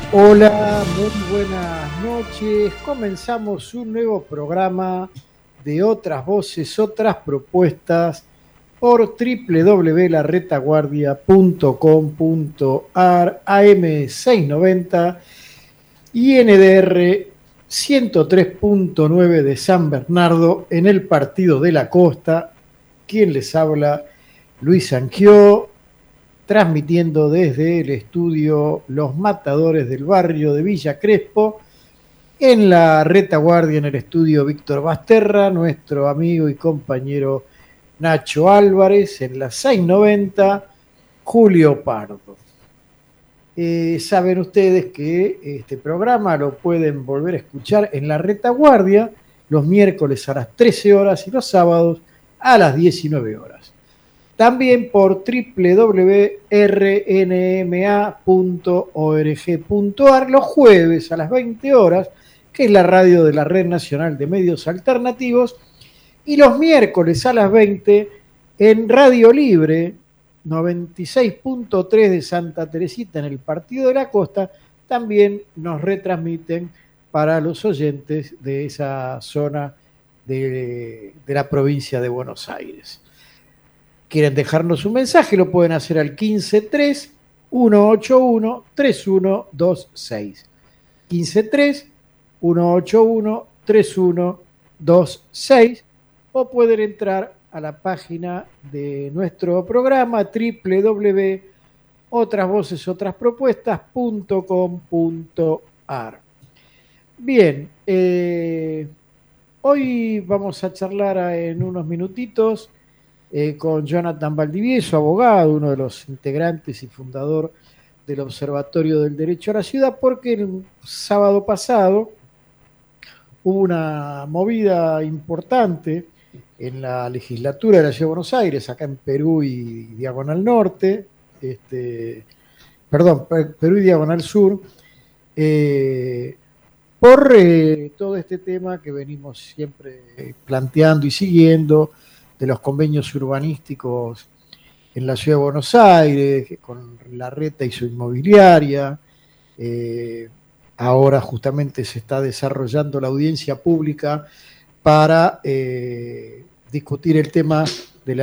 Hola, muy buenas noches. Comenzamos un nuevo programa de Otras Voces, Otras Propuestas por www.laretaguardia.com.ar, AM690 y NDR 103.9 de San Bernardo en el Partido de la Costa. Quien les habla, Luis Angió, transmitiendo desde el estudio Los Matadores del barrio de Villa Crespo, en la retaguardia en el estudio Víctor Basterra, nuestro amigo y compañero Nacho Álvarez, en la 690 Julio Pardo. Saben ustedes que este programa lo pueden volver a escuchar en la retaguardia los miércoles a las 13 horas y los sábados a las 19 horas. También por www.rnma.org.ar los jueves a las 20 horas, que es la radio de la Red Nacional de Medios Alternativos, y los miércoles a las 20 en Radio Libre 96.3 de Santa Teresita en el Partido de la Costa, también nos retransmiten para los oyentes de esa zona de la provincia de Buenos Aires. Quieren dejarnos un mensaje, lo pueden hacer al 153 181 3126. 153 181 3126 o pueden entrar a la página de nuestro programa www.otrasvocesotras.propuestas.com.ar. Bien, hoy vamos a charlar en unos minutitos con Jonathan Valdivieso, abogado, uno de los integrantes y fundador del Observatorio del Derecho a la Ciudad, porque el sábado pasado hubo una movida importante en la legislatura de la Ciudad de Buenos Aires, acá en Perú y Diagonal Norte, Perú y Diagonal Sur, por todo este tema que venimos siempre planteando y siguiendo de los convenios urbanísticos en la Ciudad de Buenos Aires, con Larreta y su inmobiliaria. Ahora justamente se está desarrollando la audiencia pública para discutir el tema de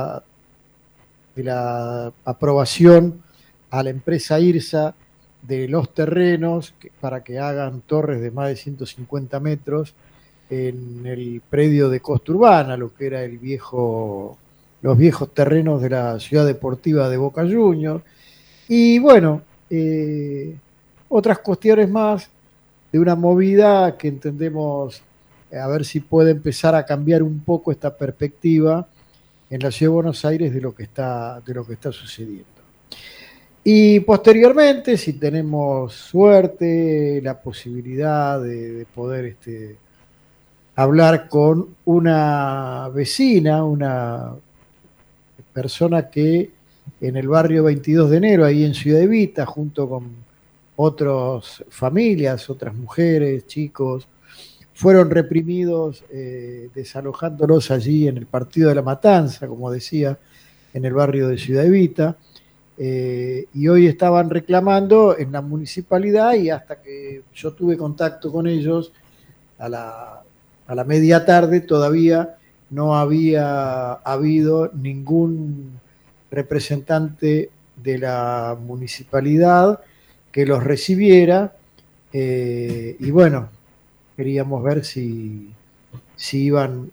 la aprobación a la empresa IRSA de los terrenos para que hagan torres de más de 150 metros en el predio de Costa Urbana, lo que era los viejos terrenos de la ciudad deportiva de Boca Juniors. Y bueno, otras cuestiones más de una movida que entendemos a ver si puede empezar a cambiar un poco esta perspectiva en la ciudad de Buenos Aires de lo que está sucediendo. Y posteriormente, si tenemos suerte, la posibilidad de poder hablar con una vecina, una persona que en el barrio 22 de enero, ahí en Ciudad Evita, junto con otras familias, otras mujeres, chicos, fueron reprimidos, desalojándolos allí en el Partido de la Matanza, como decía, en el barrio de Ciudad Evita. Y hoy estaban reclamando en la municipalidad, y hasta que yo tuve contacto con ellos a la media tarde todavía no había habido ningún representante de la municipalidad que los recibiera, y bueno, queríamos ver si iban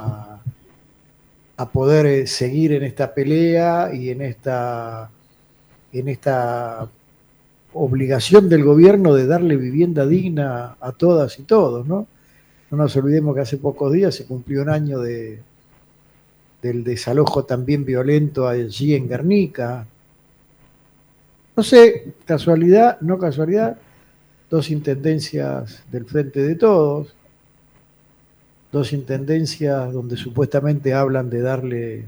a poder seguir en esta pelea y en esta obligación del gobierno de darle vivienda digna a todas y todos, ¿no? No nos olvidemos que hace pocos días se cumplió un año del desalojo también violento allí en Guernica. No sé, casualidad, no casualidad, dos intendencias del Frente de Todos, dos intendencias donde supuestamente hablan de darle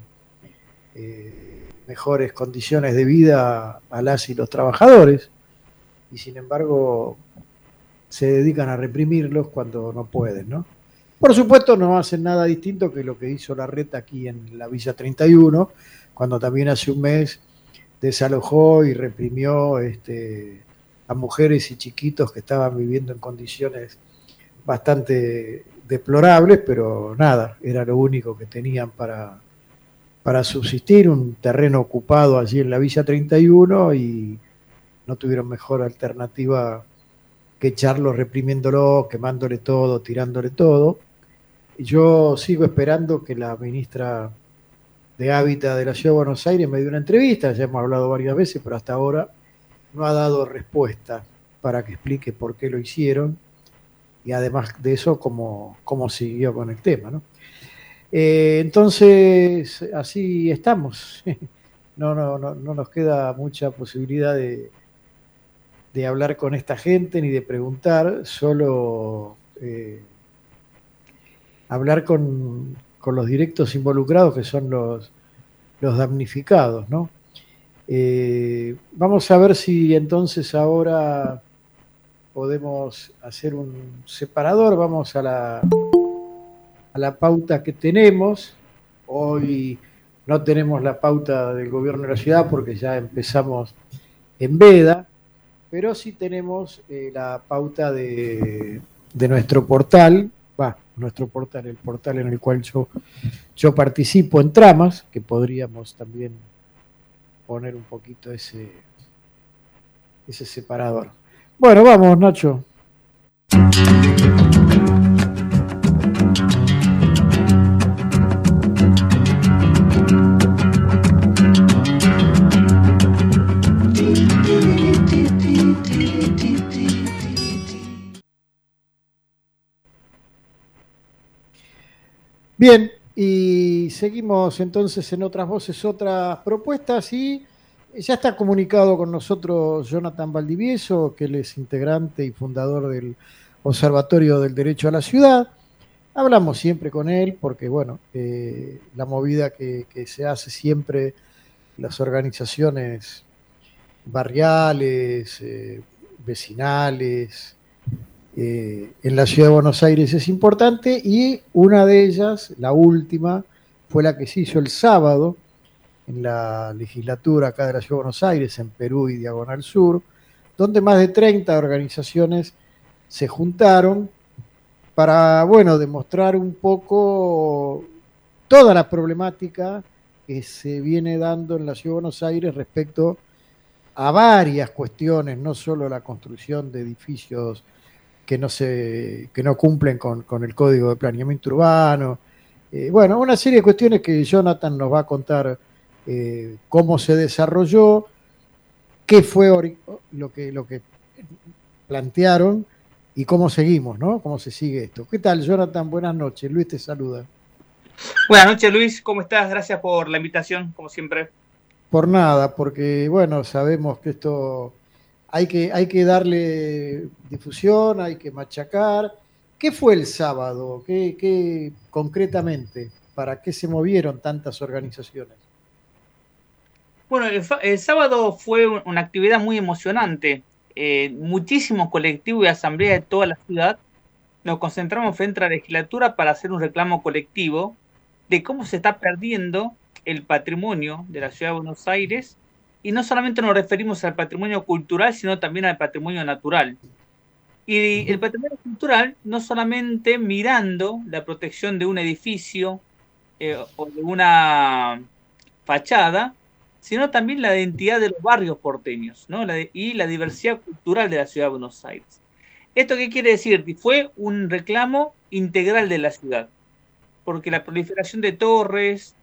mejores condiciones de vida a las y los trabajadores, y sin embargo se dedican a reprimirlos cuando no pueden, ¿no? Por supuesto no hacen nada distinto que lo que hizo Larreta aquí en la Villa 31, cuando también hace un mes desalojó y reprimió a mujeres y chiquitos que estaban viviendo en condiciones bastante deplorables, pero nada, era lo único que tenían para subsistir, un terreno ocupado allí en la Villa 31 y no tuvieron mejor alternativa que echarlo reprimiéndolo, quemándole todo, tirándole todo. Y yo sigo esperando que la ministra de Hábitat de la Ciudad de Buenos Aires me dio una entrevista, ya hemos hablado varias veces, pero hasta ahora no ha dado respuesta para que explique por qué lo hicieron y además de eso, cómo siguió con el tema, ¿no? Entonces, así estamos. No nos queda mucha posibilidad de hablar con esta gente ni de preguntar, solo hablar con los directos involucrados, que son los damnificados, ¿no? Vamos a ver si entonces ahora podemos hacer un separador. Vamos a la pauta que tenemos. Hoy no tenemos la pauta del gobierno de la ciudad porque ya empezamos en veda, pero sí tenemos la pauta de nuestro portal, el portal en el cual yo participo en Tramas, que podríamos también poner un poquito ese separador. Bueno, vamos, Nacho. Bien, y seguimos entonces en otras voces, otras propuestas, y ya está comunicado con nosotros Jonathan Valdivieso, que él es integrante y fundador del Observatorio del Derecho a la Ciudad. Hablamos siempre con él porque, bueno, la movida que se hace siempre, las organizaciones barriales, vecinales, en la Ciudad de Buenos Aires es importante, y una de ellas, la última, fue la que se hizo el sábado en la legislatura acá de la Ciudad de Buenos Aires, en Perú y Diagonal Sur, donde más de 30 organizaciones se juntaron para, bueno, demostrar un poco toda la problemática que se viene dando en la Ciudad de Buenos Aires respecto a varias cuestiones, no solo la construcción de edificios que no cumplen con el Código de Planeamiento Urbano. Bueno, una serie de cuestiones que Jonathan nos va a contar cómo se desarrolló, qué fue lo que plantearon y cómo seguimos, ¿no? Cómo se sigue esto. ¿Qué tal, Jonathan? Buenas noches. Luis te saluda. Buenas noches, Luis. ¿Cómo estás? Gracias por la invitación, como siempre. Por nada, porque, bueno, sabemos que esto hay que darle difusión, hay que machacar. ¿Qué fue el sábado? ¿Qué concretamente? ¿Para qué se movieron tantas organizaciones? Bueno, el sábado fue una actividad muy emocionante. Muchísimos colectivos y asambleas de toda la ciudad nos concentramos frente a la legislatura para hacer un reclamo colectivo de cómo se está perdiendo el patrimonio de la ciudad de Buenos Aires, y no solamente nos referimos al patrimonio cultural, sino también al patrimonio natural. Y el patrimonio cultural no solamente mirando la protección de un edificio o de una fachada, sino también la identidad de los barrios porteños, ¿no? Y la diversidad cultural de la ciudad de Buenos Aires. ¿Esto qué quiere decir? Fue un reclamo integral de la ciudad, porque la proliferación de torres,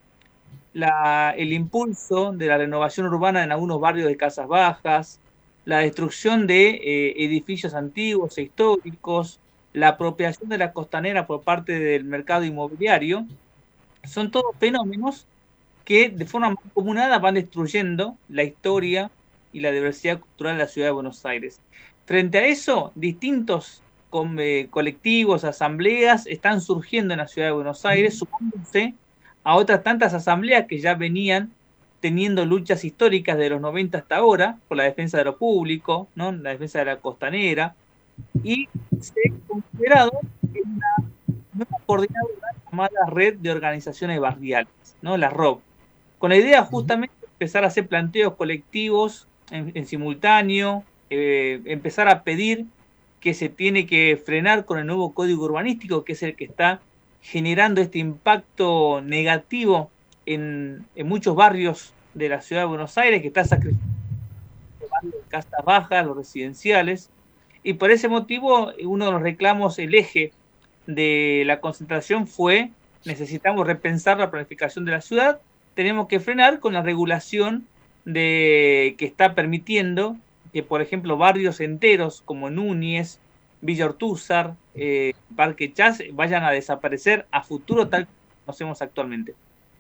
el impulso de la renovación urbana en algunos barrios de casas bajas, la destrucción de edificios antiguos e históricos, la apropiación de la costanera por parte del mercado inmobiliario, son todos fenómenos que de forma mancomunada van destruyendo la historia y la diversidad cultural de la ciudad de Buenos Aires. Frente a eso, distintos colectivos, asambleas están surgiendo en la ciudad de Buenos Aires, sumándose a otras tantas asambleas que ya venían teniendo luchas históricas de los 90 hasta ahora por la defensa de lo público, ¿no? La defensa de la costanera, y se ha considerado una coordinadora llamada Red de Organizaciones Barriales, ¿no? La ROB, con la idea justamente de empezar a hacer planteos colectivos en simultáneo, empezar a pedir que se tiene que frenar con el nuevo código urbanístico, que es el que está generando este impacto negativo en muchos barrios de la ciudad de Buenos Aires, que está sacrificando casas bajas, los residenciales, y por ese motivo uno de los reclamos, el eje de la concentración fue: necesitamos repensar la planificación de la ciudad, tenemos que frenar con la regulación que está permitiendo que, por ejemplo, barrios enteros como Núñez, Villa Ortúzar, Parque Chas, vayan a desaparecer a futuro tal como conocemos actualmente.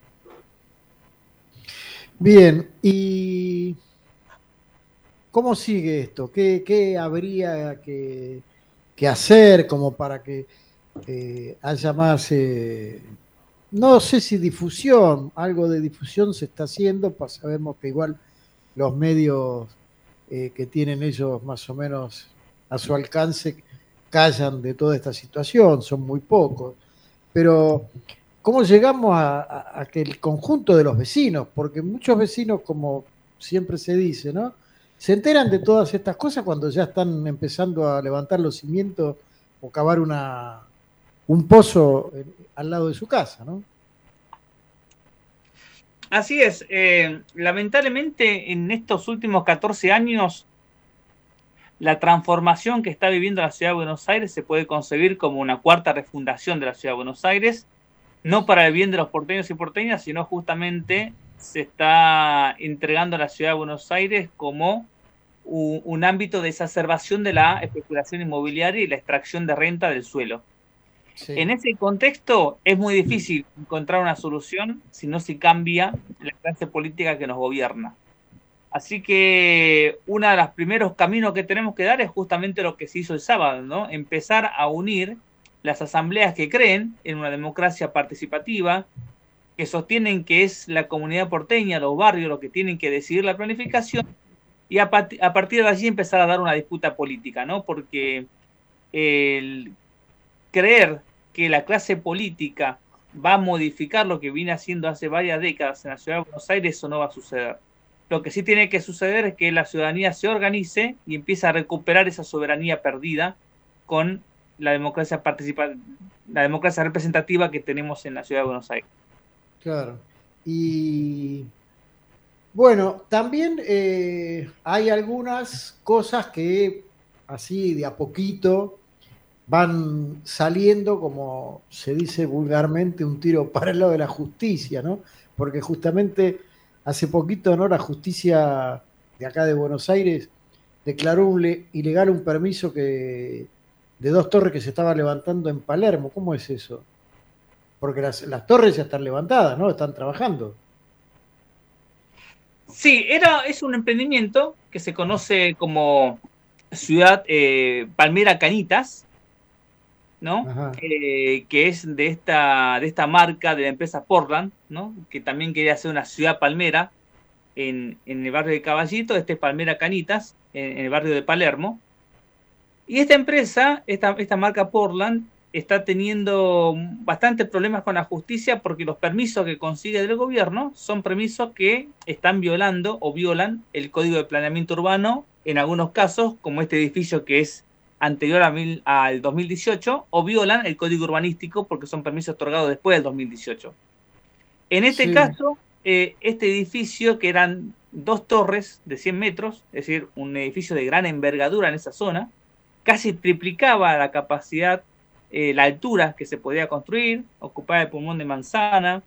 Bien, ¿y cómo sigue esto? ¿Qué habría que hacer como para que haya más, no sé si difusión, algo de difusión se está haciendo, pues sabemos que igual los medios que tienen ellos más o menos a su alcance callan de toda esta situación, son muy pocos, pero ¿cómo llegamos a que el conjunto de los vecinos? Porque muchos vecinos, como siempre se dice, ¿no?, se enteran de todas estas cosas cuando ya están empezando a levantar los cimientos o cavar un pozo al lado de su casa, ¿no? Así es. Lamentablemente, en estos últimos 14 años, la transformación que está viviendo la ciudad de Buenos Aires se puede concebir como una cuarta refundación de la ciudad de Buenos Aires, no para el bien de los porteños y porteñas, sino justamente se está entregando a la ciudad de Buenos Aires como un ámbito de exacerbación de la especulación inmobiliaria y la extracción de renta del suelo. Sí. En ese contexto es muy difícil encontrar una solución si no se cambia la clase política que nos gobierna. Así que uno de los primeros caminos que tenemos que dar es justamente lo que se hizo el sábado, ¿no? Empezar a unir las asambleas que creen en una democracia participativa, que sostienen que es la comunidad porteña, los barrios, los que tienen que decidir la planificación, y a partir de allí empezar a dar una disputa política, ¿no? Porque el creer que la clase política va a modificar lo que viene haciendo hace varias décadas en la ciudad de Buenos Aires, eso no va a suceder. Lo que sí tiene que suceder es que la ciudadanía se organice y empiece a recuperar esa soberanía perdida con la democracia la democracia representativa que tenemos en la ciudad de Buenos Aires. Claro. Y bueno, también hay algunas cosas que así de a poquito van saliendo, como se dice vulgarmente, un tiro para el lado de la justicia, ¿no? Porque justamente hace poquito, ¿no?, la justicia de acá de Buenos Aires declaró ilegal un permiso de 2 torres que se estaba levantando en Palermo. ¿Cómo es eso? Porque las torres ya están levantadas, ¿no? Están trabajando. Sí, es un emprendimiento que se conoce como Ciudad Palmera Cañitas, ¿no? Que es de esta marca de la empresa Portland, ¿no? Que también quería hacer una ciudad palmera en el barrio de Caballito, Palmera Cañitas, en el barrio de Palermo. Y esta empresa, esta marca Portland, está teniendo bastantes problemas con la justicia porque los permisos que consigue del gobierno son permisos que están violando o violan el Código de Planeamiento Urbano, en algunos casos, como este edificio que es anterior al 2018, o violan el Código Urbanístico porque son permisos otorgados después del 2018. En este caso, este edificio, que eran 2 torres de 100 metros, es decir, un edificio de gran envergadura en esa zona, casi triplicaba la capacidad, la altura que se podía construir, ocupaba el pulmón de manzana,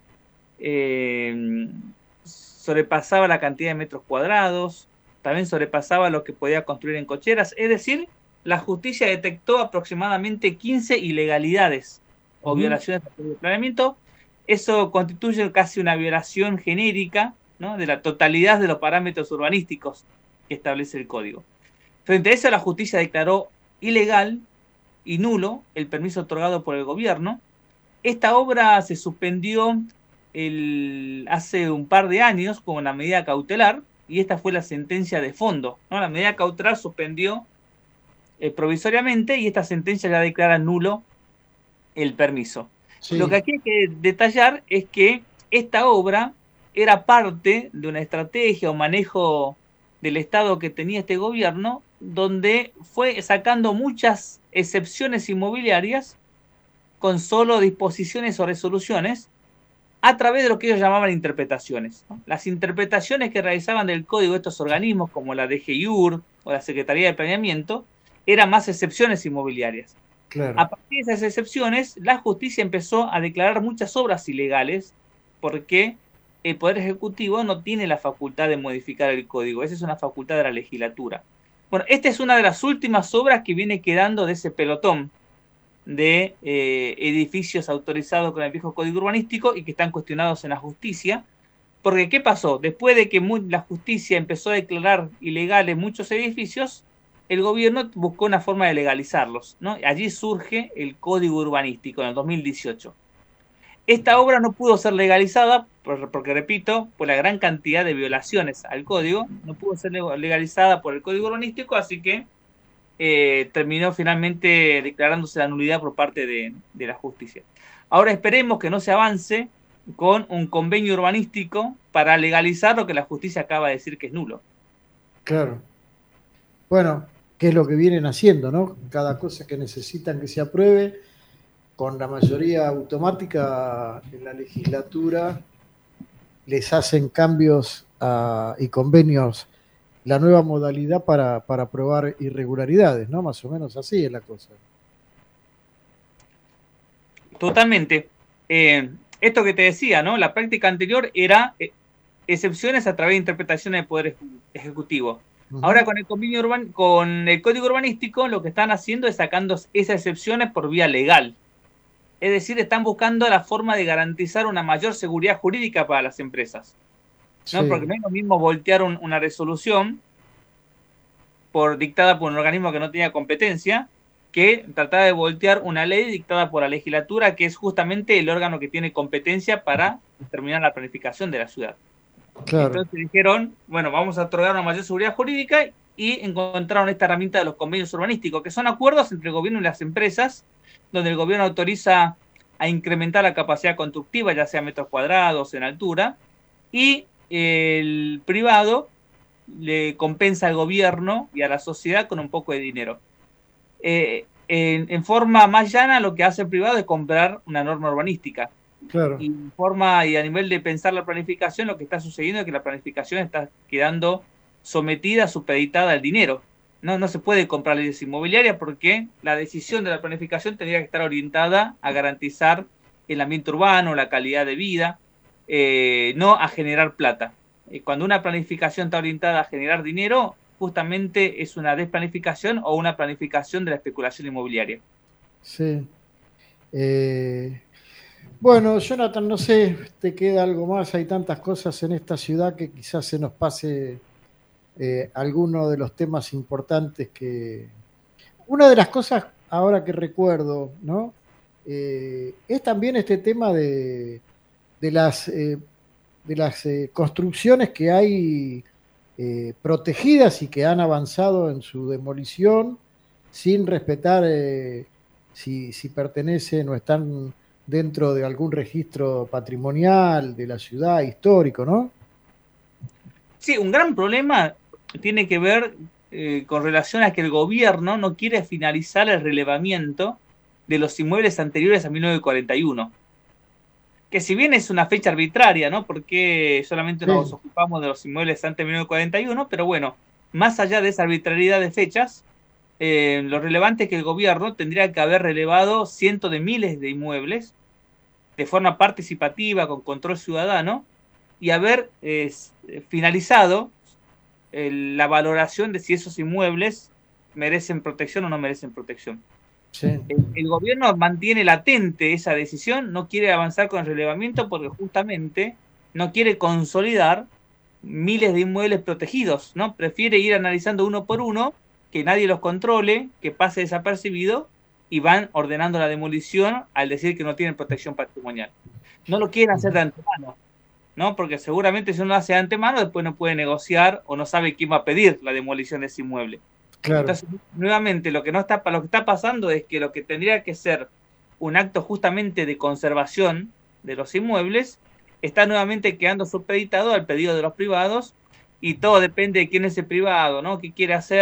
sobrepasaba la cantidad de metros cuadrados, también sobrepasaba lo que podía construir en cocheras. Es decir, la justicia detectó aproximadamente 15 ilegalidades o violaciones del planeamiento. Eso constituye casi una violación genérica, ¿no?, de la totalidad de los parámetros urbanísticos que establece el código. Frente a eso, la justicia declaró ilegal y nulo el permiso otorgado por el gobierno. Esta obra se suspendió hace un par de años con una medida cautelar, y esta fue la sentencia de fondo, ¿no? La medida cautelar suspendió provisoriamente, y esta sentencia ya declara nulo el permiso. Sí. Lo que aquí hay que detallar es que esta obra era parte de una estrategia o manejo del Estado que tenía este gobierno donde fue sacando muchas excepciones inmobiliarias con solo disposiciones o resoluciones a través de lo que ellos llamaban interpretaciones, ¿no? Las interpretaciones que realizaban del código estos organismos, como la DGIUR o la Secretaría de Planeamiento, eran más excepciones inmobiliarias. Claro. A partir de esas excepciones, la justicia empezó a declarar muchas obras ilegales porque el Poder Ejecutivo no tiene la facultad de modificar el código. Esa es una facultad de la legislatura. Bueno, esta es una de las últimas obras que viene quedando de ese pelotón de edificios autorizados con el viejo código urbanístico y que están cuestionados en la justicia. Porque, ¿qué pasó? Después de que la justicia empezó a declarar ilegales muchos edificios, el gobierno buscó una forma de legalizarlos, ¿no? Allí surge el código urbanístico en el 2018. Esta obra no pudo ser legalizada porque, repito, por la gran cantidad de violaciones al código, no pudo ser legalizada por el código urbanístico, así que terminó finalmente declarándose la nulidad por parte de la justicia. Ahora esperemos que no se avance con un convenio urbanístico para legalizar lo que la justicia acaba de decir que es nulo. Claro. Bueno, ¿qué es lo que vienen haciendo, no? Cada cosa que necesitan que se apruebe, con la mayoría automática en la legislatura, les hacen cambios y convenios, la nueva modalidad para probar irregularidades, ¿no? Más o menos así es la cosa. Totalmente. Esto que te decía, ¿no? La práctica anterior era excepciones a través de interpretaciones del Poder Ejecutivo. Ahora con el convenio con el Código Urbanístico, lo que están haciendo es sacando esas excepciones por vía legal. Es decir, están buscando la forma de garantizar una mayor seguridad jurídica para las empresas, ¿no? Sí. Porque no es lo mismo voltear una resolución dictada por un organismo que no tenía competencia, que tratar de voltear una ley dictada por la legislatura, que es justamente el órgano que tiene competencia para determinar la planificación de la ciudad. Claro. Entonces dijeron, bueno, vamos a otorgar una mayor seguridad jurídica y encontraron esta herramienta de los convenios urbanísticos, que son acuerdos entre el gobierno y las empresas, donde el gobierno autoriza a incrementar la capacidad constructiva, ya sea metros cuadrados en altura, y el privado le compensa al gobierno y a la sociedad con un poco de dinero. En forma más llana, lo que hace el privado es comprar una norma urbanística. Claro. Y en forma y a nivel de pensar la planificación, lo que está sucediendo es que la planificación está quedando sometida, supeditada al dinero. No se puede comprar leyes inmobiliarias porque la decisión de la planificación tendría que estar orientada a garantizar el ambiente urbano, la calidad de vida, no a generar plata. Cuando una planificación está orientada a generar dinero, justamente es una desplanificación o una planificación de la especulación inmobiliaria. Sí. Bueno, Jonathan, no sé, ¿te queda algo más? Hay tantas cosas en esta ciudad que quizás se nos pase alguno de los temas importantes que... Una de las cosas ahora que recuerdo, ¿no? Es también este tema de las construcciones que hay protegidas y que han avanzado en su demolición sin respetar si pertenecen o están dentro de algún registro patrimonial de la ciudad, histórico, ¿no? Sí, un gran problema tiene que ver con relación a que el gobierno no quiere finalizar el relevamiento de los inmuebles anteriores a 1941. Que si bien es una fecha arbitraria, ¿no? Porque solamente nos ocupamos de los inmuebles antes de 1941, pero bueno, más allá de esa arbitrariedad de fechas, lo relevante es que el gobierno tendría que haber relevado cientos de miles de inmuebles de forma participativa, con control ciudadano, y haber finalizado la valoración de si esos inmuebles merecen protección o no merecen protección. Sí. El gobierno mantiene latente esa decisión, no quiere avanzar con el relevamiento porque justamente no quiere consolidar miles de inmuebles protegidos, ¿no? Prefiere ir analizando uno por uno, que nadie los controle, que pase desapercibido, y van ordenando la demolición al decir que no tienen protección patrimonial. No lo quieren hacer de antemano, ¿no? Porque seguramente si uno lo hace de antemano, después no puede negociar o no sabe quién va a pedir la demolición de ese inmueble. Claro. Entonces, nuevamente, lo que está pasando es que lo que tendría que ser un acto justamente de conservación de los inmuebles está nuevamente quedando supeditado al pedido de los privados, y todo depende de quién es el privado, ¿no? ¿Qué quiere hacer?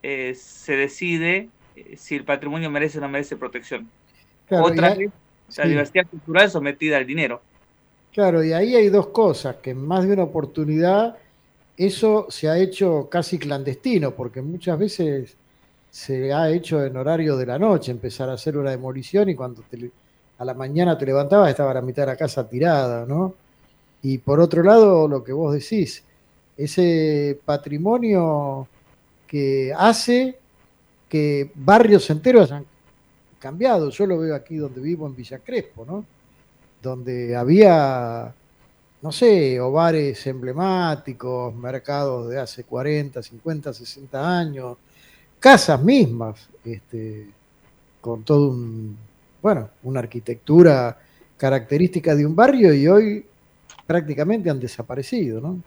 se decide si el patrimonio merece o no merece protección. Claro, Otra vez, la sí, diversidad cultural sometida al dinero. claro, y ahí hay dos cosas, que en más de una oportunidad eso se ha hecho casi clandestino, porque muchas veces se ha hecho en horario de la noche, empezar a hacer una demolición y cuando a la mañana te levantabas estaba la mitad de la casa tirada, ¿no? Y por otro lado, lo que vos decís, ese patrimonio que hace que barrios enteros han cambiado. Yo lo veo aquí donde vivo en Villa Crespo, ¿no? Donde había, no sé, hogares emblemáticos, mercados de hace 40, 50, 60 años, casas mismas, con todo bueno, una arquitectura característica de un barrio y hoy prácticamente han desaparecido, ¿no?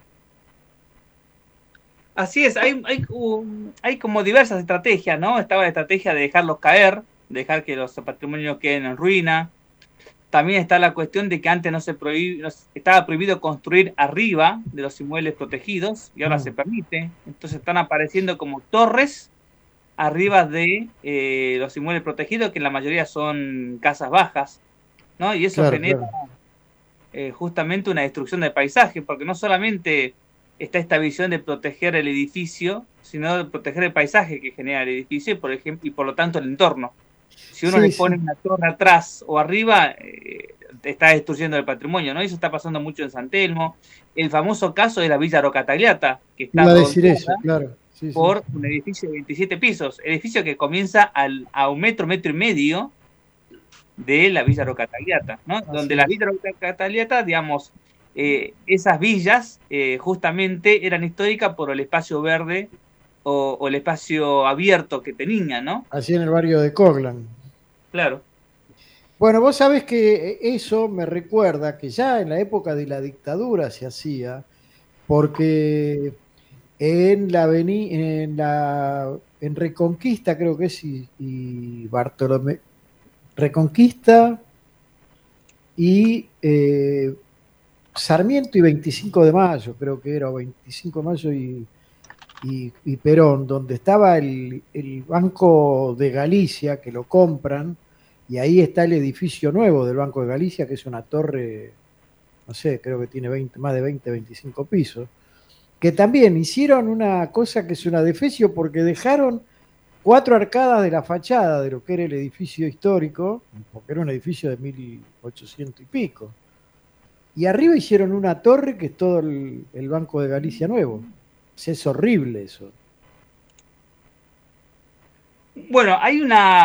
Así es, hay como diversas estrategias, ¿no? Estaba la estrategia de dejarlos caer, dejar que los patrimonios queden en ruina. También está la cuestión de que antes estaba prohibido construir arriba de los inmuebles protegidos y ahora se permite. Entonces están apareciendo como torres arriba de los inmuebles protegidos, que en la mayoría son casas bajas, ¿no? Y eso Claro, genera claro. justamente una destrucción del paisaje, porque no solamente está esta visión de proteger el edificio, sino de proteger el paisaje que genera el edificio y por ejemplo, y por lo tanto el entorno. Si uno Sí, le pone sí. una torre atrás o arriba, está destruyendo el patrimonio, ¿no? Y eso está pasando mucho en San Telmo. El famoso caso de la Villa Rocatagliata, que está Iba a decir eso, rodeada claro. Sí, sí. por un edificio de 27 pisos, edificio que comienza a un metro, metro y medio de la Villa Rocatagliata, ¿no? Donde Así la es. Villa Rocatagliata, digamos, esas villas justamente eran históricas por el espacio verde o el espacio abierto que tenían, ¿no? Así en el barrio de Coglan. Claro. Bueno, vos sabés que eso me recuerda que ya en la época de la dictadura se hacía, porque en Reconquista creo que es y Bartolomé, Reconquista y Sarmiento y 25 de mayo, creo que era, o 25 de mayo y Perón, donde estaba el Banco de Galicia, que lo compran, y ahí está el edificio nuevo del Banco de Galicia, que es una torre, no sé, creo que tiene más de 20, 25 pisos, que también hicieron una cosa que es una defecio porque dejaron 4 arcadas de la fachada de lo que era el edificio histórico, porque era un edificio de 1800 y pico. Y arriba hicieron una torre que es todo el Banco de Galicia nuevo. Es horrible eso. Bueno, hay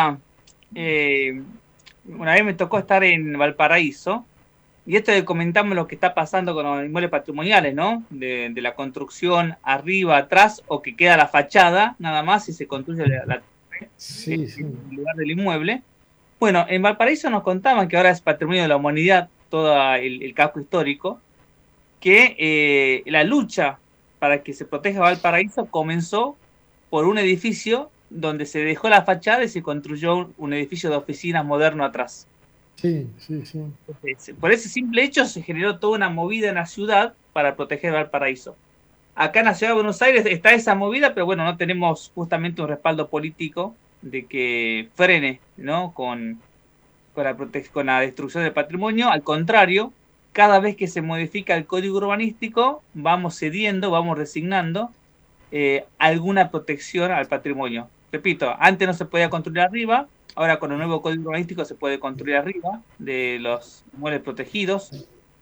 una vez me tocó estar en Valparaíso, y esto de comentamos lo que está pasando con los inmuebles patrimoniales, ¿no? De la construcción arriba, atrás, o que queda la fachada, nada más, y se construye la Sí, sí. en lugar del inmueble. Bueno, en Valparaíso nos contaban que ahora es patrimonio de la humanidad todo el casco histórico, que la lucha para que se proteja Valparaíso comenzó por un edificio donde se dejó la fachada y se construyó un edificio de oficinas moderno atrás. Sí, sí, sí. Por ese simple hecho se generó toda una movida en la ciudad para proteger Valparaíso. Acá en la ciudad de Buenos Aires está esa movida, pero bueno, no tenemos justamente un respaldo político de que frene, ¿no? Con la destrucción del patrimonio. Al contrario, cada vez que se modifica el código urbanístico, vamos cediendo, vamos resignando alguna protección al patrimonio. Repito, antes no se podía construir arriba, ahora con el nuevo código urbanístico se puede construir arriba de los inmuebles protegidos.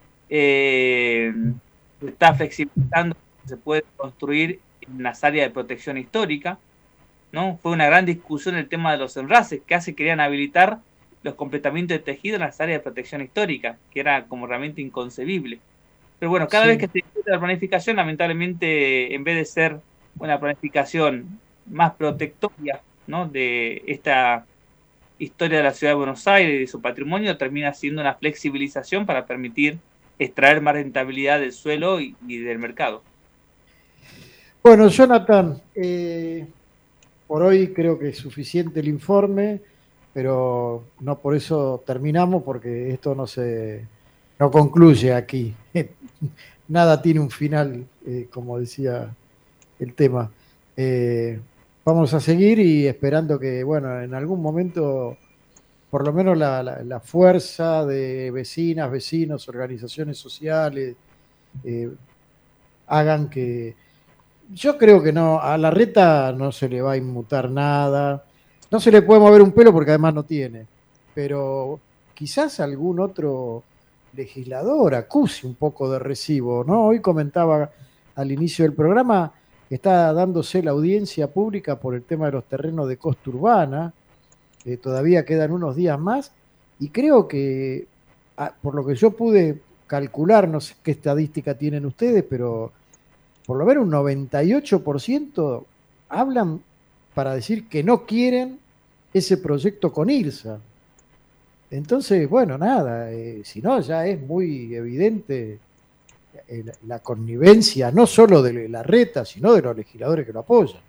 Se está flexibilizando, se puede construir en las áreas de protección histórica, ¿no? Fue una gran discusión el tema de los enrases, que hace querían habilitar los completamientos de tejido en las áreas de protección histórica, que era como realmente inconcebible. Pero bueno, cada vez Sí. que se discute la planificación, lamentablemente, en vez de ser una planificación más protectoria, ¿no? De esta historia de la ciudad de Buenos Aires y de su patrimonio, termina siendo una flexibilización para permitir extraer más rentabilidad del suelo y del mercado. Bueno, Jonathan, por hoy creo que es suficiente el informe, pero no por eso terminamos, porque esto no concluye aquí. Nada tiene un final, como decía el tema. Eh, vamos a seguir y esperando que, bueno, en algún momento, por lo menos la fuerza de vecinas, vecinos, organizaciones sociales, hagan que... Yo creo que no, a Larreta no se le va a inmutar nada, no se le puede mover un pelo porque además no tiene, pero quizás algún otro legislador acuse un poco de recibo, ¿no? Hoy comentaba al inicio del programa que está dándose la audiencia pública por el tema de los terrenos de costa urbana, todavía quedan unos días más, y creo que, por lo que yo pude calcular, no sé qué estadística tienen ustedes, pero por lo menos un 98% hablan para decir que no quieren ese proyecto con IRSA. Entonces, bueno, nada, si no, ya es muy evidente la connivencia, no solo de Larreta, sino de los legisladores que lo apoyan.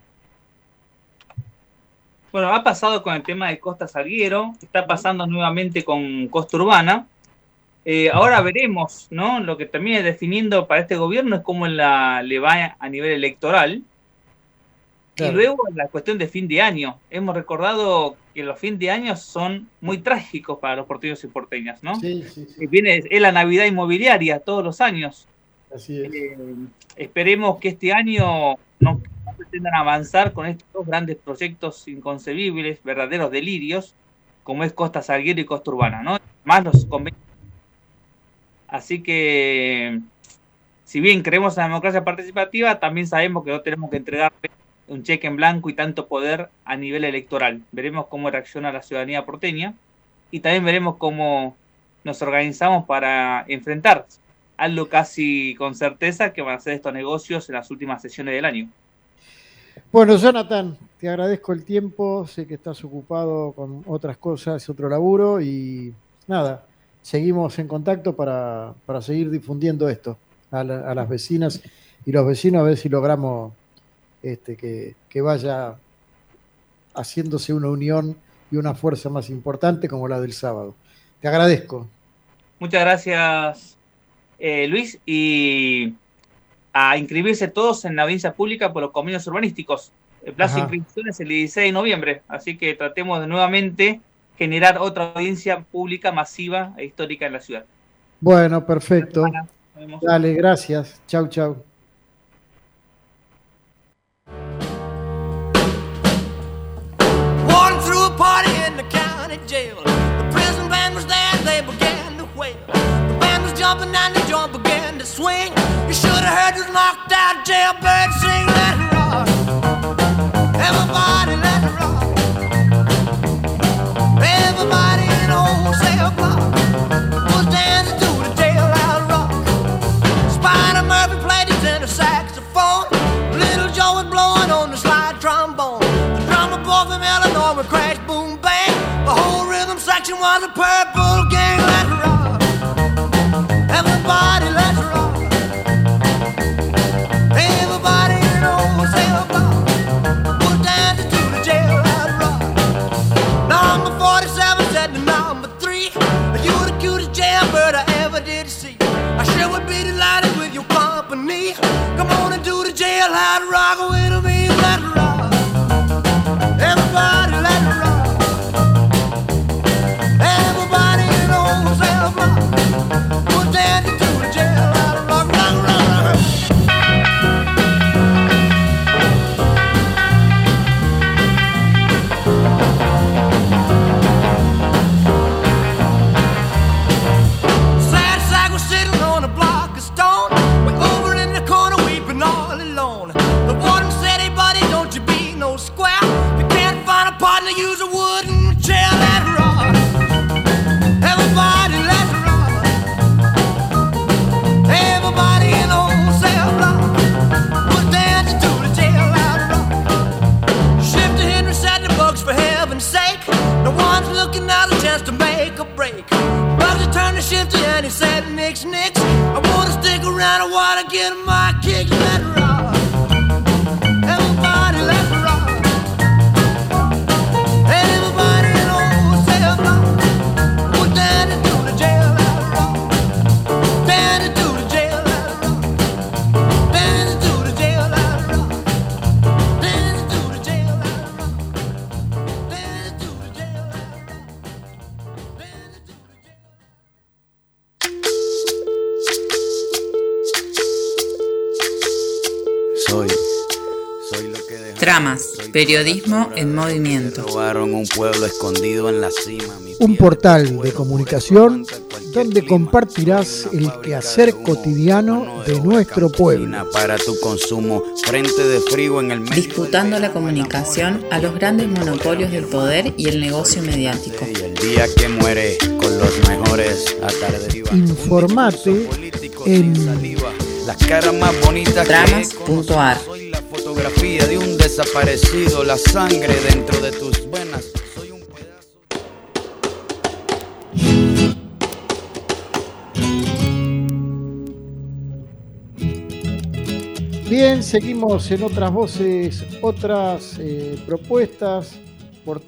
Bueno, ha pasado con el tema de Costa Salguero, está pasando nuevamente con Costa Urbana. Ahora veremos, ¿no? Lo que termine definiendo para este gobierno es cómo le va a nivel electoral. Claro. Y luego la cuestión de fin de año. Hemos recordado que los fin de año son muy trágicos para los porteños y porteñas, ¿no? Sí. Es la Navidad inmobiliaria todos los años. Así es. Esperemos que este año no pretendan avanzar con estos dos grandes proyectos inconcebibles, verdaderos delirios, como es Costa Salguero y Costa Urbana, ¿no? Más los convenios. Así que, si bien creemos en la democracia participativa, también sabemos que no tenemos que entregar un cheque en blanco y tanto poder a nivel electoral. Veremos cómo reacciona la ciudadanía porteña y también veremos cómo nos organizamos para enfrentar algo casi con certeza que van a ser estos negocios en las últimas sesiones del año. Bueno, Jonathan, te agradezco el tiempo, sé que estás ocupado con otras cosas, otro laburo y nada, seguimos en contacto para seguir difundiendo esto a las vecinas y los vecinos, a ver si logramos que vaya haciéndose una unión y una fuerza más importante como la del sábado. Te agradezco. Muchas gracias, Luis, y a inscribirse todos en la audiencia pública por los convenios urbanísticos. El plazo de inscripción es el 16 de noviembre, así que tratemos de nuevamente generar otra audiencia pública masiva e histórica en la ciudad. Bueno, perfecto. Dale, gracias. Chau. Walking through a party in the county jail. The prison band was there, they began to wail. The band was jumping and the joint began to swing. You should have heard this knocked out jailbird sing. Let it rock, everybody let it rock. Everybody in the wholesale block was dancing to the jailhouse rock. Spider Murphy played his tenor saxophone. Little Joe was blowing on the slide trombone. The drummer boy from Illinois would crash, boom, bang. The whole rhythm section was a purple gang. Let it rock, everybody let it rock. Everybody in the wholesale block was dancing to the jailhouse rock. Number 47 said to number 3, you the cutest jailbird I ever did see. I sure would be delighted with your company. Come on and do the jailhouse rock with me. Let it rock, everybody let it rock. Everybody in the wholesale block was dancing to the jailhouse rock, rock, rock, rock. Sad sack was sitting on a block of stone, way over in the corner weeping all alone. The warden said, hey buddy, don't you be no square. If you can't find a partner, use a wooden chair. Let it rock, everybody let it rock. Everybody in the wholesale block was dancing to the jailhouse rock. Shifter Henry said the books for heaven's sake. No one's looking out a chance to make a break. Bugsy turned to Shifty and he said, nix, nix. I wanna stick around, I wanna get my kicks. Let it rock, everybody let it rock. Everybody in the wholesale block was dancing to the jailhouse rock. Dancing to the jailhouse rock. Dancing to the jailhouse rock. Dancing to the jailhouse rock. Dramas, periodismo en movimiento. Un portal de comunicación donde compartirás el quehacer cotidiano de nuestro pueblo. Para tu consumo, frente de frío en el medio. Disputando la comunicación a los grandes monopolios del poder y el negocio mediático. Y el día que muere con los mejores atarderiva. Informate en las caras más bonitas. Dramas.ar. Soy la fotografía de un desaparecido, la sangre dentro de tus venas. Soy un pedazo. Bien, seguimos en otras voces, otras propuestas por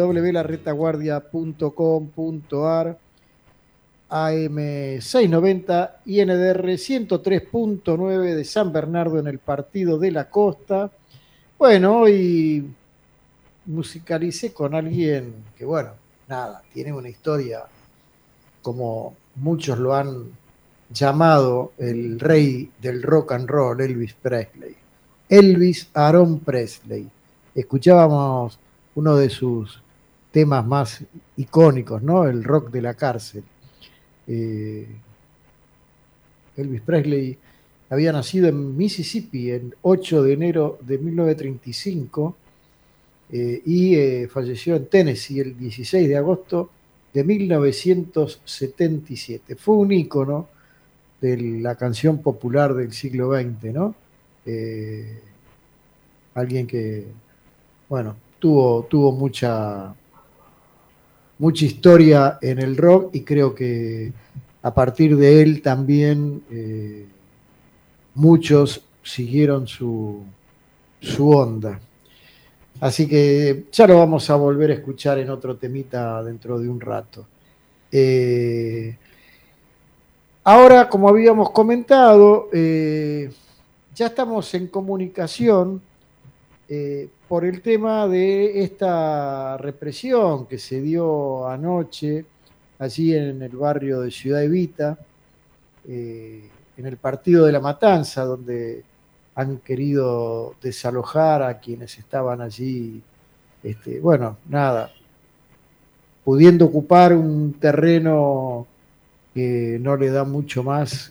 www.laretaguardia.com.ar, AM690 y NDR 103.9 de San Bernardo en el Partido de la Costa. Bueno, hoy musicalicé con alguien que, bueno, nada, tiene una historia, como muchos lo han llamado, el rey del rock and roll, Elvis Presley. Elvis Aaron Presley. Escuchábamos uno de sus temas más icónicos, ¿no? El rock de la cárcel. Elvis Presley había nacido en Mississippi el 8 de enero de 1935 y falleció en Tennessee el 16 de agosto de 1977. Fue un ícono de la canción popular del siglo XX, ¿no? Alguien que, bueno, tuvo mucha historia en el rock y creo que a partir de él también muchos siguieron su onda. Así que ya lo vamos a volver a escuchar en otro temita dentro de un rato. Ahora, como habíamos comentado, ya estamos en comunicación por el tema de esta represión que se dio anoche allí en el barrio de Ciudad Evita, en el partido de La Matanza, donde han querido desalojar a quienes estaban allí, bueno, nada, pudiendo ocupar un terreno que no le da mucho más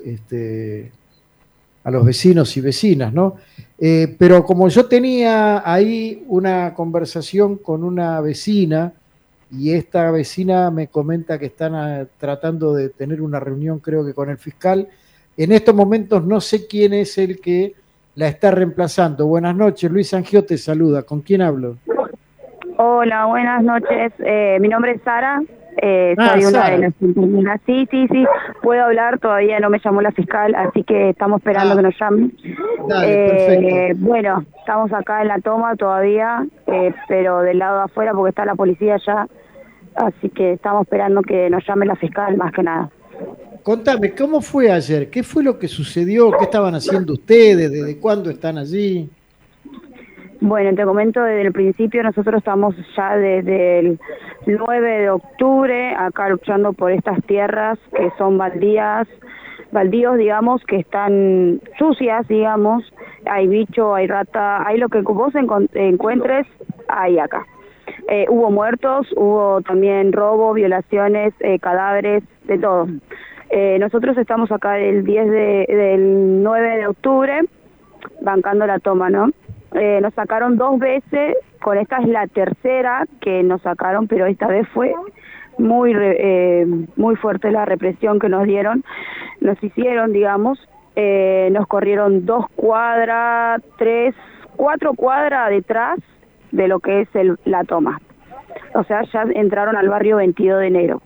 a los vecinos y vecinas, ¿no? Pero como yo tenía ahí una conversación con una vecina, y esta vecina me comenta que están tratando de tener una reunión, creo que con el fiscal, en estos momentos no sé quién es el que la está reemplazando. Buenas noches, Luis Angio te saluda. ¿Con quién hablo? Hola, buenas noches. Mi nombre es Sara. Soy una Sara. de las compañeras. Sí, puedo hablar, todavía no me llamó la fiscal, así que estamos esperando que nos llamen. Dale, perfecto. Bueno, estamos acá en la toma todavía, pero del lado de afuera porque está la policía allá, así que estamos esperando que nos llame la fiscal más que nada. Contame, ¿cómo fue ayer? ¿Qué fue lo que sucedió? ¿Qué estaban haciendo ustedes? ¿Desde cuándo están allí? Bueno, te comento desde el principio, nosotros estamos ya desde el 9 de octubre acá luchando por estas tierras que son baldíos, digamos, que están sucias, digamos, hay bicho, hay rata, hay lo que vos encuentres, hay acá. Hubo muertos, hubo también robo, violaciones, cadáveres, de todo. Nosotros estamos acá del 9 de octubre bancando la toma, ¿no? Nos sacaron 2 veces, con esta es la tercera que nos sacaron, pero esta vez fue muy fuerte la represión que nos dieron, nos hicieron, digamos, nos corrieron 2 cuadras, 3, 4 cuadras detrás de lo que es la toma. O sea, ya entraron al barrio 22 de enero.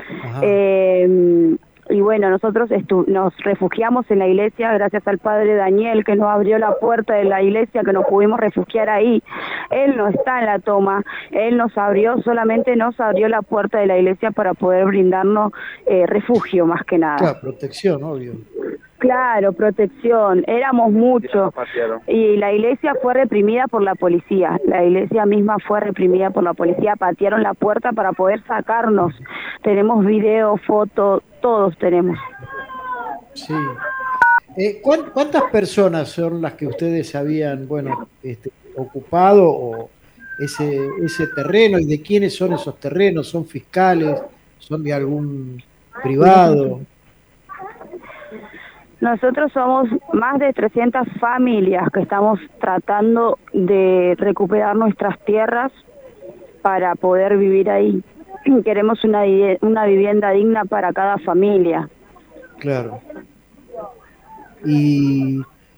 Y bueno, nosotros nos refugiamos en la iglesia gracias al padre Daniel que nos abrió la puerta de la iglesia, que nos pudimos refugiar ahí. Él no está en la toma, él solamente nos abrió la puerta de la iglesia para poder brindarnos refugio más que nada. Claro, protección, obvio. Claro, protección, éramos muchos y la iglesia fue reprimida por la policía, la iglesia misma fue reprimida por la policía, patearon la puerta para poder sacarnos, tenemos video, fotos, todos tenemos. Sí. ¿Cuántas personas son las que ustedes habían, ocupado o ese terreno, y de quiénes son esos terrenos, son fiscales, son de algún privado. Nosotros somos más de 300 familias que estamos tratando de recuperar nuestras tierras para poder vivir ahí. Queremos una vivienda digna para cada familia. Claro. Y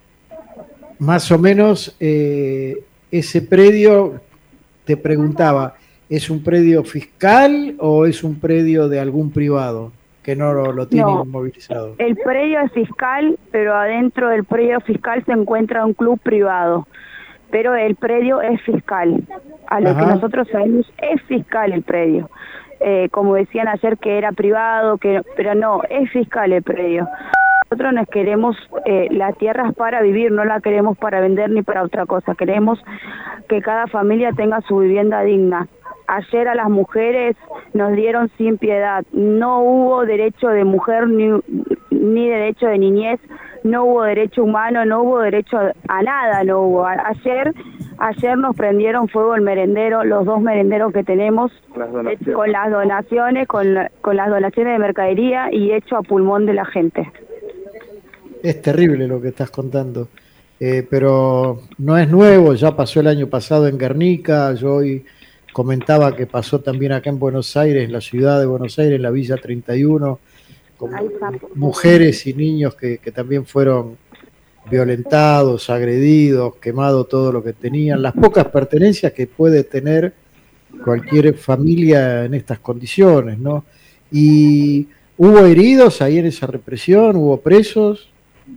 más o menos ese predio, te preguntaba, ¿es un predio fiscal o es un predio de algún privado que no lo tiene inmovilizado? El predio es fiscal, pero adentro del predio fiscal se encuentra un club privado, pero el predio es fiscal. A lo que nosotros sabemos, es fiscal el predio. Como decían ayer que era privado, pero no, es fiscal el predio. Nosotros nos queremos las tierras para vivir, no la queremos para vender ni para otra cosa. Queremos que cada familia tenga su vivienda digna. Ayer a las mujeres nos dieron sin piedad. No hubo derecho de mujer ni derecho de niñez, no hubo derecho humano, no hubo derecho a nada, no hubo. Ayer nos prendieron fuego el merendero, los 2 merenderos que tenemos, con las donaciones, con las donaciones de mercadería y hecho a pulmón de la gente. Es terrible lo que estás contando, pero no es nuevo, ya pasó el año pasado en Guernica, yo hoy comentaba que pasó también acá en Buenos Aires, en la ciudad de Buenos Aires, en la Villa 31, con mujeres y niños que también fueron violentados, agredidos, quemado todo lo que tenían, las pocas pertenencias que puede tener cualquier familia en estas condiciones, ¿no? Y ¿hubo heridos ahí en esa represión? ¿Hubo presos?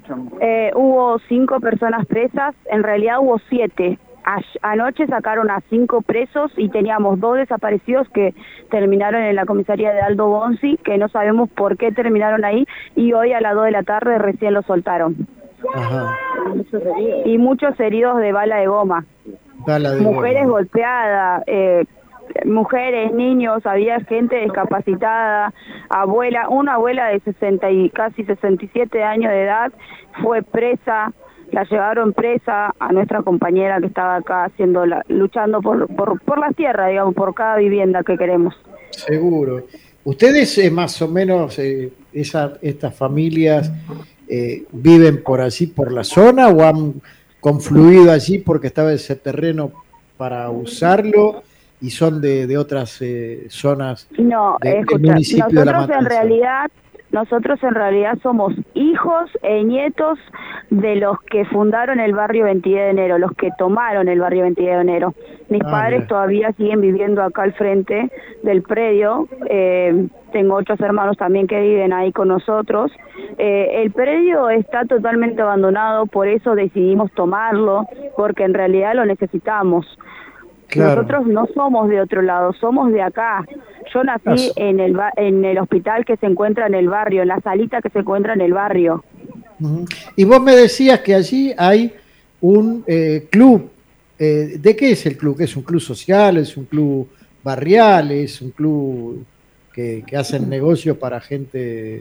Hubo 5 personas presas, en realidad hubo 7. Anoche sacaron a 5 presos y teníamos 2 desaparecidos que terminaron en la comisaría de Aldo Bonzi, que no sabemos por qué terminaron ahí, y hoy a las 2 de la tarde recién los soltaron. Ajá. Y muchos heridos de bala de goma. Mujeres golpeadas, mujeres, niños, había gente discapacitada, una abuela de 60 y casi 67 años de edad fue presa. La llevaron presa a nuestra compañera que estaba acá luchando por las tierras, digamos, por cada vivienda que queremos. Seguro. ¿Ustedes más o menos, estas familias, viven por allí, por la zona, o han confluido allí porque estaba ese terreno para usarlo y son de otras zonas del municipio de La Matanza? Nosotros en realidad somos hijos e nietos de los que fundaron el barrio 22 de enero, los que tomaron el barrio 22 de enero. Mis padres todavía siguen viviendo acá al frente del predio. Tengo 8 hermanos también que viven ahí con nosotros. El predio está totalmente abandonado, por eso decidimos tomarlo, porque en realidad lo necesitamos. Claro. Nosotros no somos de otro lado, somos de acá. Yo nací en el hospital que se encuentra en el barrio, en la salita que se encuentra en el barrio. Y vos me decías que allí hay un club. ¿De qué es el club? ¿Es un club social? ¿Es un club barrial? ¿Es un club que hacen negocios para gente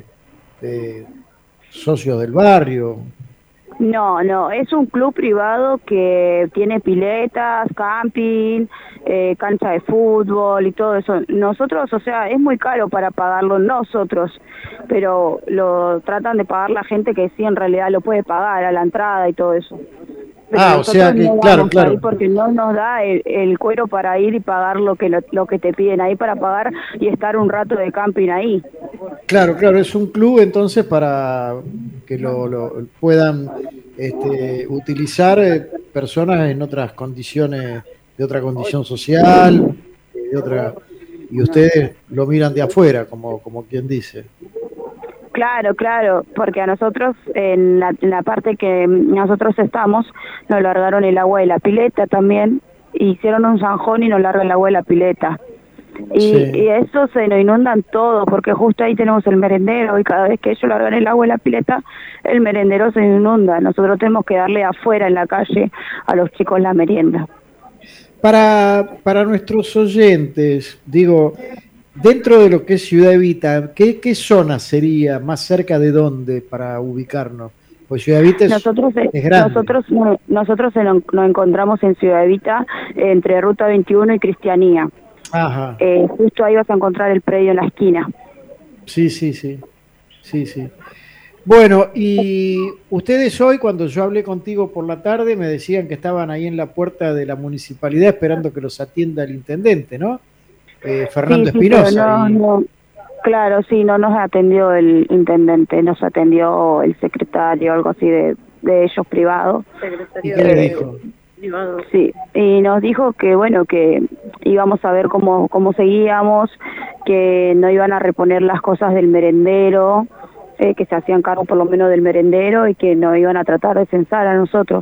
socios del barrio? No, es un club privado que tiene piletas, camping, cancha de fútbol y todo eso. Nosotros, o sea, es muy caro para pagarlo nosotros, pero lo tratan de pagar la gente que sí en realidad lo puede pagar a la entrada y todo eso. Pero o sea que, no claro. Porque no nos da el cuero para ir y pagar lo que te piden ahí para pagar y estar un rato de camping ahí. Claro, es un club entonces para que lo puedan utilizar personas en otras condiciones, de otra condición social, y ustedes lo miran de afuera, como quien dice. Claro, porque a nosotros, en la parte que nosotros estamos, nos largaron el agua de la pileta también, hicieron un zanjón y nos largan el agua de la pileta. Y eso se nos inundan todo, porque justo ahí tenemos el merendero, y cada vez que ellos largan el agua de la pileta, el merendero se inunda. Nosotros tenemos que darle afuera en la calle a los chicos la merienda. Para nuestros oyentes, digo, dentro de lo que es Ciudad Evita, ¿qué zona sería más cerca de dónde para ubicarnos? Pues Ciudad Evita es grande. Nosotros nos encontramos en Ciudad Evita, entre Ruta 21 y Cristianía. Ajá. Justo ahí vas a encontrar el predio en la esquina. Sí. Bueno, y ustedes hoy, cuando yo hablé contigo por la tarde, me decían que estaban ahí en la puerta de la municipalidad esperando que los atienda el intendente, ¿no? Fernando Espinosa. Claro, sí, no nos atendió el intendente, nos atendió el secretario, algo así de ellos privado. ¿Y qué le dijo? Sí, y nos dijo que bueno, que íbamos a ver cómo seguíamos, que no iban a reponer las cosas del merendero, que se hacían cargo por lo menos del merendero y que no iban a tratar de censar a nosotros.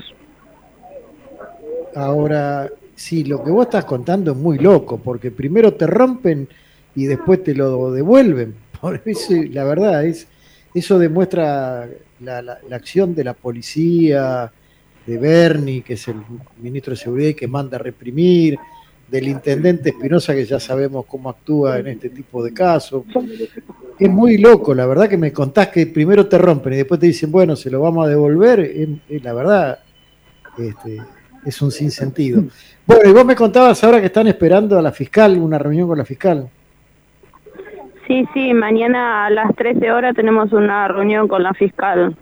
Ahora, sí, lo que vos estás contando es muy loco, porque primero te rompen y después te lo devuelven. Por eso, la verdad, eso demuestra la acción de la policía, de Berni, que es el ministro de Seguridad y que manda a reprimir, del intendente Espinosa, que ya sabemos cómo actúa en este tipo de casos. Es muy loco, la verdad, que me contás que primero te rompen y después te dicen, bueno, se lo vamos a devolver. La verdad, es un sinsentido. Bueno, y vos me contabas ahora que están esperando a la fiscal, una reunión con la fiscal. Sí, mañana a las 13 horas tenemos una reunión con la fiscal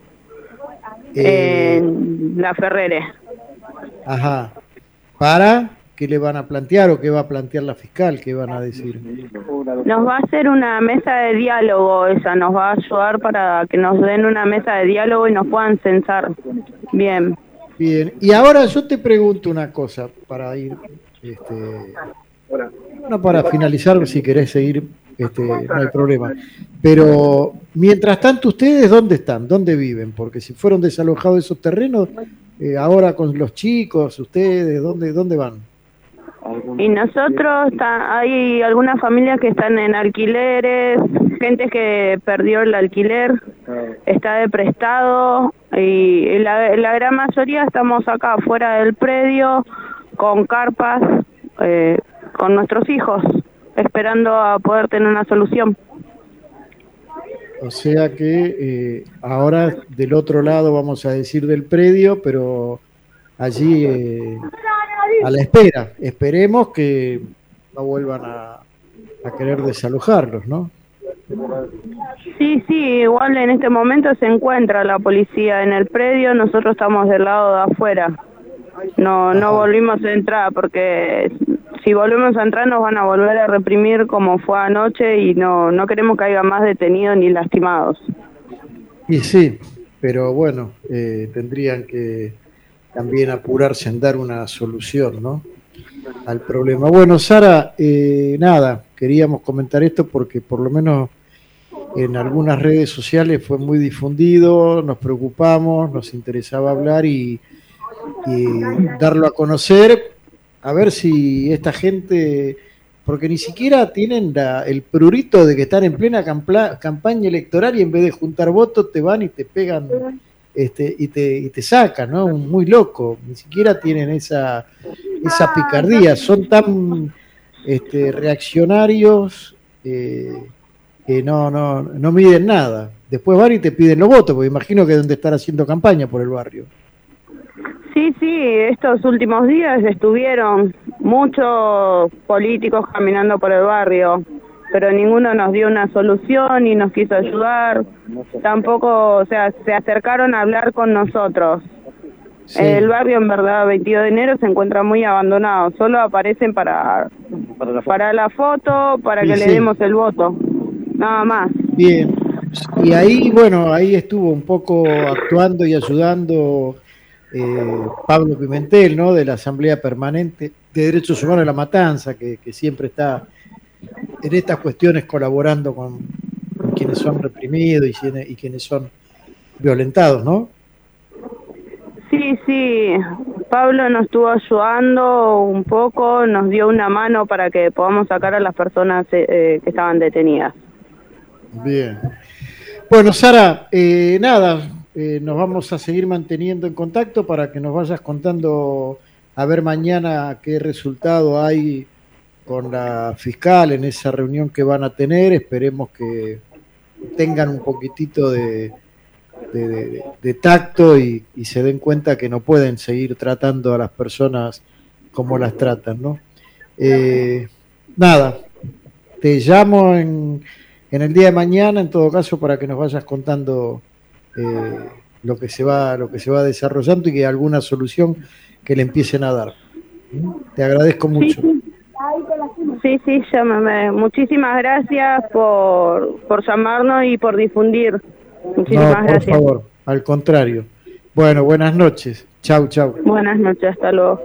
en La Ferrere. Ajá. ¿Para qué le van a plantear o qué va a plantear la fiscal? ¿Qué van a decir? Nos va a hacer una mesa de diálogo, ella nos va a ayudar para que nos den una mesa de diálogo y nos puedan censar. Bien. Y ahora yo te pregunto una cosa para ir, no, para finalizar, si querés seguir, no hay problema. Pero mientras tanto, ¿ustedes dónde están? ¿Dónde viven? Porque si fueron desalojados esos terrenos, ahora con los chicos, ¿ustedes dónde van? Y nosotros, hay algunas familias que están en alquileres, gente que perdió el alquiler, está de prestado, y la gran mayoría estamos acá fuera del predio, con carpas, con nuestros hijos, esperando a poder tener una solución. O sea que ahora del otro lado, vamos a decir, del predio, pero allí a la espera. Esperemos que no vuelvan a querer desalojarlos, ¿no? Sí, igual en este momento se encuentra la policía en el predio, nosotros estamos del lado de afuera. No volvimos a entrar porque si volvemos a entrar nos van a volver a reprimir como fue anoche y no queremos que haya más detenidos ni lastimados. Y sí, pero bueno, tendrían que también apurarse en dar una solución, ¿no?, al problema. Bueno, Sara, nada, queríamos comentar esto porque por lo menos en algunas redes sociales fue muy difundido, nos preocupamos, nos interesaba hablar y darlo a conocer, a ver si esta gente, porque ni siquiera tienen el prurito de que están en plena campaña electoral y en vez de juntar votos te van y te pegan y te sacan, ¿no? Muy loco, ni siquiera tienen esa picardía, son tan reaccionarios que no miden nada. Después van y te piden los votos, porque imagino que deben de estar haciendo campaña por el barrio. Sí, estos últimos días estuvieron muchos políticos caminando por el barrio, pero ninguno nos dio una solución ni nos quiso ayudar, tampoco, o sea, se acercaron a hablar con nosotros. Sí. El barrio, en verdad, 22 de enero se encuentra muy abandonado, solo aparecen para la foto, para que le demos el voto, nada más. Bien, y ahí, bueno, ahí estuvo un poco actuando y ayudando Pablo Pimentel, ¿no?, de la Asamblea Permanente de Derechos Humanos de La Matanza, que siempre está en estas cuestiones colaborando con quienes son reprimidos y quienes son violentados, ¿no? Sí, Pablo nos estuvo ayudando un poco, nos dio una mano para que podamos sacar a las personas que estaban detenidas. Bien. Bueno, Sara, nada, nos vamos a seguir manteniendo en contacto para que nos vayas contando a ver mañana qué resultado hay con la fiscal en esa reunión que van a tener. Esperemos que tengan un poquitito de de tacto y se den cuenta que no pueden seguir tratando a las personas como las tratan, ¿no? Nada, te llamo en el día de mañana, en todo caso, para que nos vayas contando lo que se va desarrollando y que alguna solución que le empiecen a dar. Te agradezco mucho. Sí, llámame. Muchísimas gracias por llamarnos y por difundir. Muchísimas gracias. Por favor, al contrario. Bueno, buenas noches. Chau. Buenas noches, hasta luego.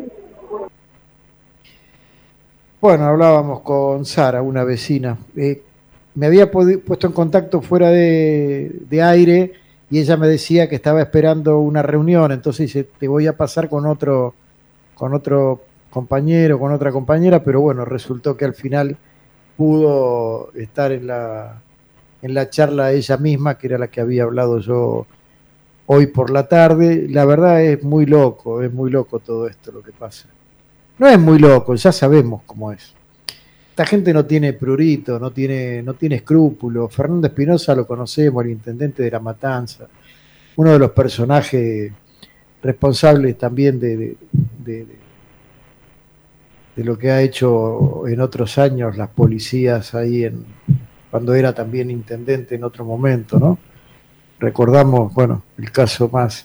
Bueno, hablábamos con Sara, una vecina. Me había puesto en contacto fuera de aire y ella me decía que estaba esperando una reunión, entonces dice, te voy a pasar con otro compañero, con otra compañera, pero bueno, resultó que al final pudo estar en la charla ella misma, que era la que había hablado yo hoy por la tarde. La verdad es muy loco todo esto lo que pasa. No es muy loco, ya sabemos cómo es. Esta gente no tiene prurito, no tiene escrúpulos. Fernando Espinosa lo conocemos, el intendente de La Matanza, uno de los personajes responsables también de lo que ha hecho en otros años las policías ahí cuando era también intendente en otro momento, ¿no? Recordamos, bueno, el caso más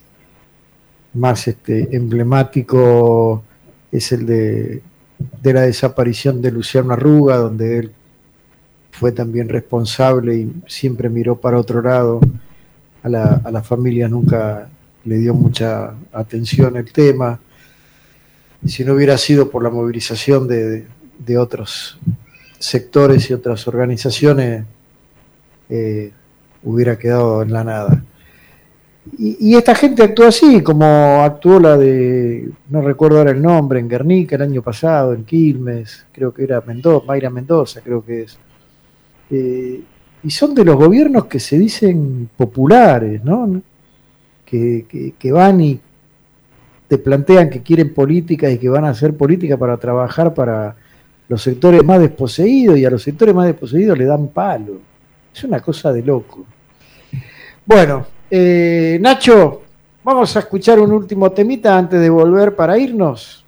emblemático es el de la desaparición de Luciano Arruga, donde él fue también responsable y siempre miró para otro lado. A la familia nunca le dio mucha atención el tema. Si no hubiera sido por la movilización de otros sectores y otras organizaciones, hubiera quedado en la nada. Y esta gente actuó así, como actuó la de, no recuerdo ahora el nombre, en Guernica el año pasado, en Quilmes, creo que era Mayra Mendoza, creo que es. Y son de los gobiernos que se dicen populares, ¿no? Que van y te plantean que quieren política y que van a hacer política para trabajar para los sectores más desposeídos, y a los sectores más desposeídos le dan palo. Es una cosa de loco. Bueno, Nacho, vamos a escuchar un último temita antes de volver para irnos.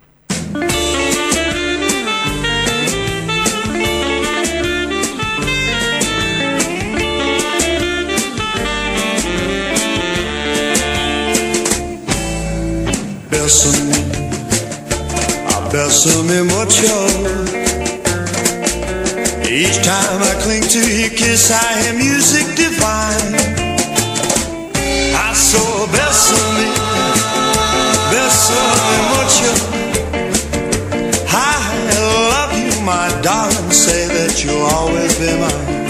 Bésame mucho. Each time I cling to your kiss, I hear music divine. I saw bésame mucho. I love you, my darling. Say that you'll always be mine.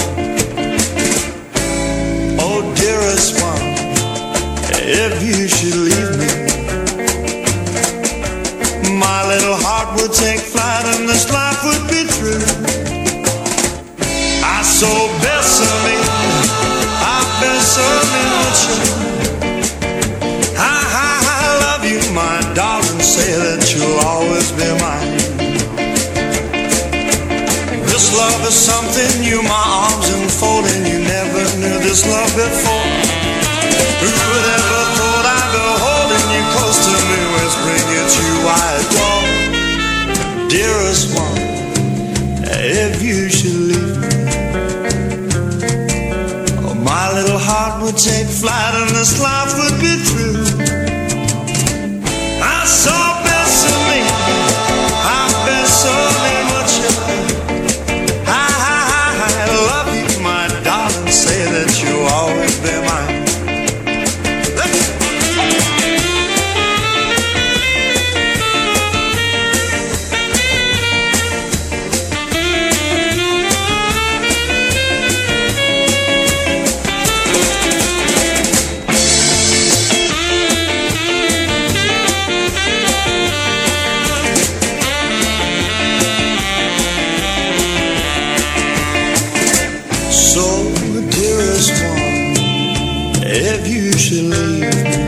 Oh, dearest one, if you should leave me, my little heart would take flight and this life would be through. I saw bésame mucho. I love you, my darling. Say that you'll always be mine. This love is something you, my arms enfolding. You never knew this love before. Who would ever thought I'd be holding you close to me, whispering it's you I adore. Dearest one, if you should leave me, oh, my little heart would take flight and this life would be through. I saw bésame mucho. I love you, my darling. Say that you'll always be mine. If you should leave me,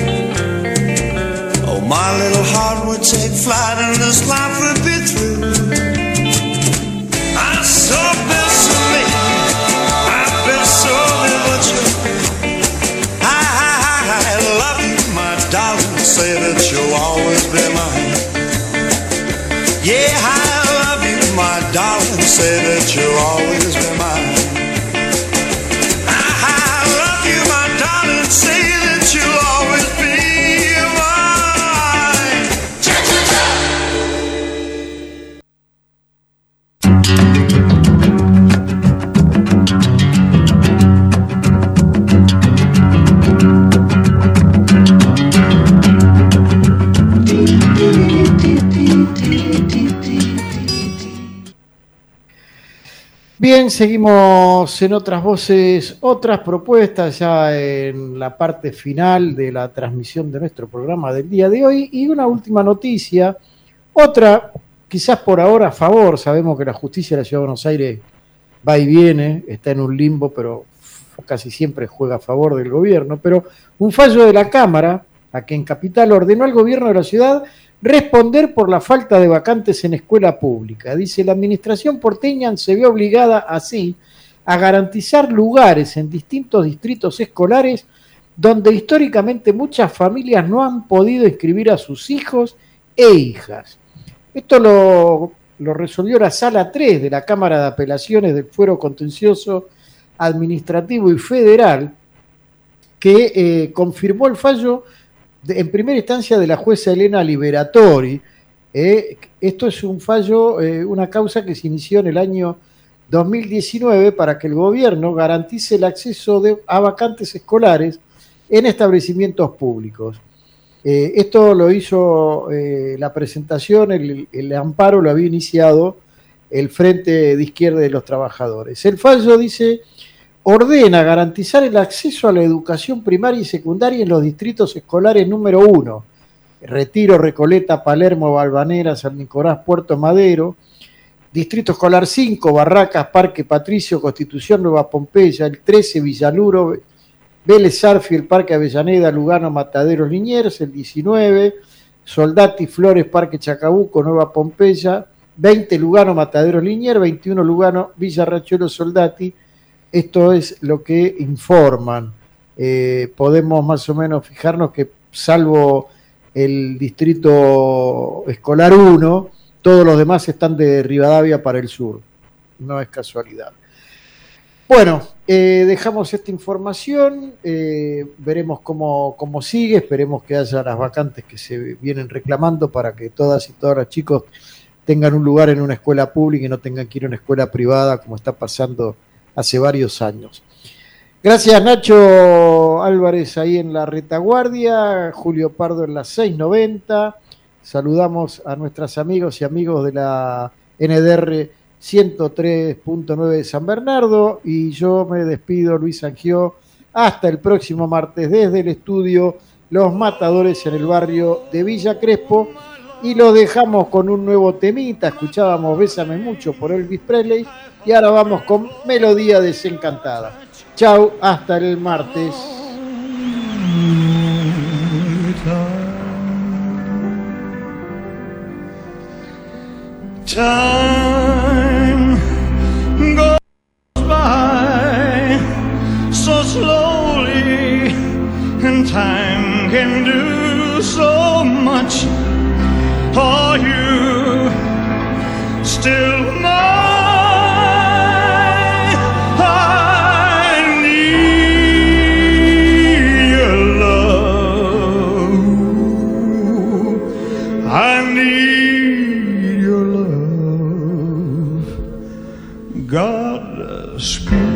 oh, my little heart would take flight and this life would be through. I saw bésame mucho. I say that you'll always be mine. I love you, my darling, say that you'll always be mine. Cha-cha-cha! Bien, seguimos en otras voces, otras propuestas ya en la parte final de la transmisión de nuestro programa del día de hoy. Y una última noticia, otra quizás por ahora a favor. Sabemos que la justicia de la Ciudad de Buenos Aires va y viene, está en un limbo, pero casi siempre juega a favor del gobierno. Pero un fallo de la Cámara, a que en Capital ordenó al gobierno de la ciudad responder por la falta de vacantes en escuela pública. Dice, la administración porteña se ve obligada así a garantizar lugares en distintos distritos escolares donde históricamente muchas familias no han podido inscribir a sus hijos e hijas. Esto lo resolvió la Sala 3 de la Cámara de Apelaciones del Fuero Contencioso Administrativo y Federal, que confirmó el fallo en primera instancia de la jueza Elena Liberatori. Esto es un fallo, una causa que se inició en el año 2019 para que el gobierno garantice el acceso a vacantes escolares en establecimientos públicos. Esto lo hizo la presentación, el amparo lo había iniciado el Frente de Izquierda de los Trabajadores. El fallo dice, ordena garantizar el acceso a la educación primaria y secundaria en los distritos escolares número 1, Retiro, Recoleta, Palermo, Balvanera, San Nicolás, Puerto Madero, distrito escolar 5, Barracas, Parque Patricio, Constitución, Nueva Pompeya, el 13, Villaluro, Vélez Sarsfield, Parque Avellaneda, Lugano, Mataderos, Liniers, el 19, Soldati, Flores, Parque Chacabuco, Nueva Pompeya, 20, Lugano, Mataderos, Liniers, 21, Lugano, Villa Rachuelo, Soldati. Esto es lo que informan. Podemos más o menos fijarnos que salvo el distrito escolar 1, todos los demás están de Rivadavia para el sur. No es casualidad. Bueno, dejamos esta información, veremos cómo sigue, esperemos que haya las vacantes que se vienen reclamando para que todas y todos los chicos tengan un lugar en una escuela pública y no tengan que ir a una escuela privada como está pasando hace varios años. Gracias Nacho Álvarez ahí en la retaguardia, Julio Pardo en la 690. Saludamos a nuestros amigos y amigos de la NDR 103.9 de San Bernardo y yo me despido, Luis Angió, hasta el próximo martes desde el estudio Los Matadores en el barrio de Villa Crespo y los dejamos con un nuevo temita. Escuchábamos Bésame Mucho por Elvis Presley y ahora vamos con Melodía Desencantada. Chau, hasta el martes. Time goes by so slowly, and time can do so much. Are you still mine? I need your love. I need your love. God speak.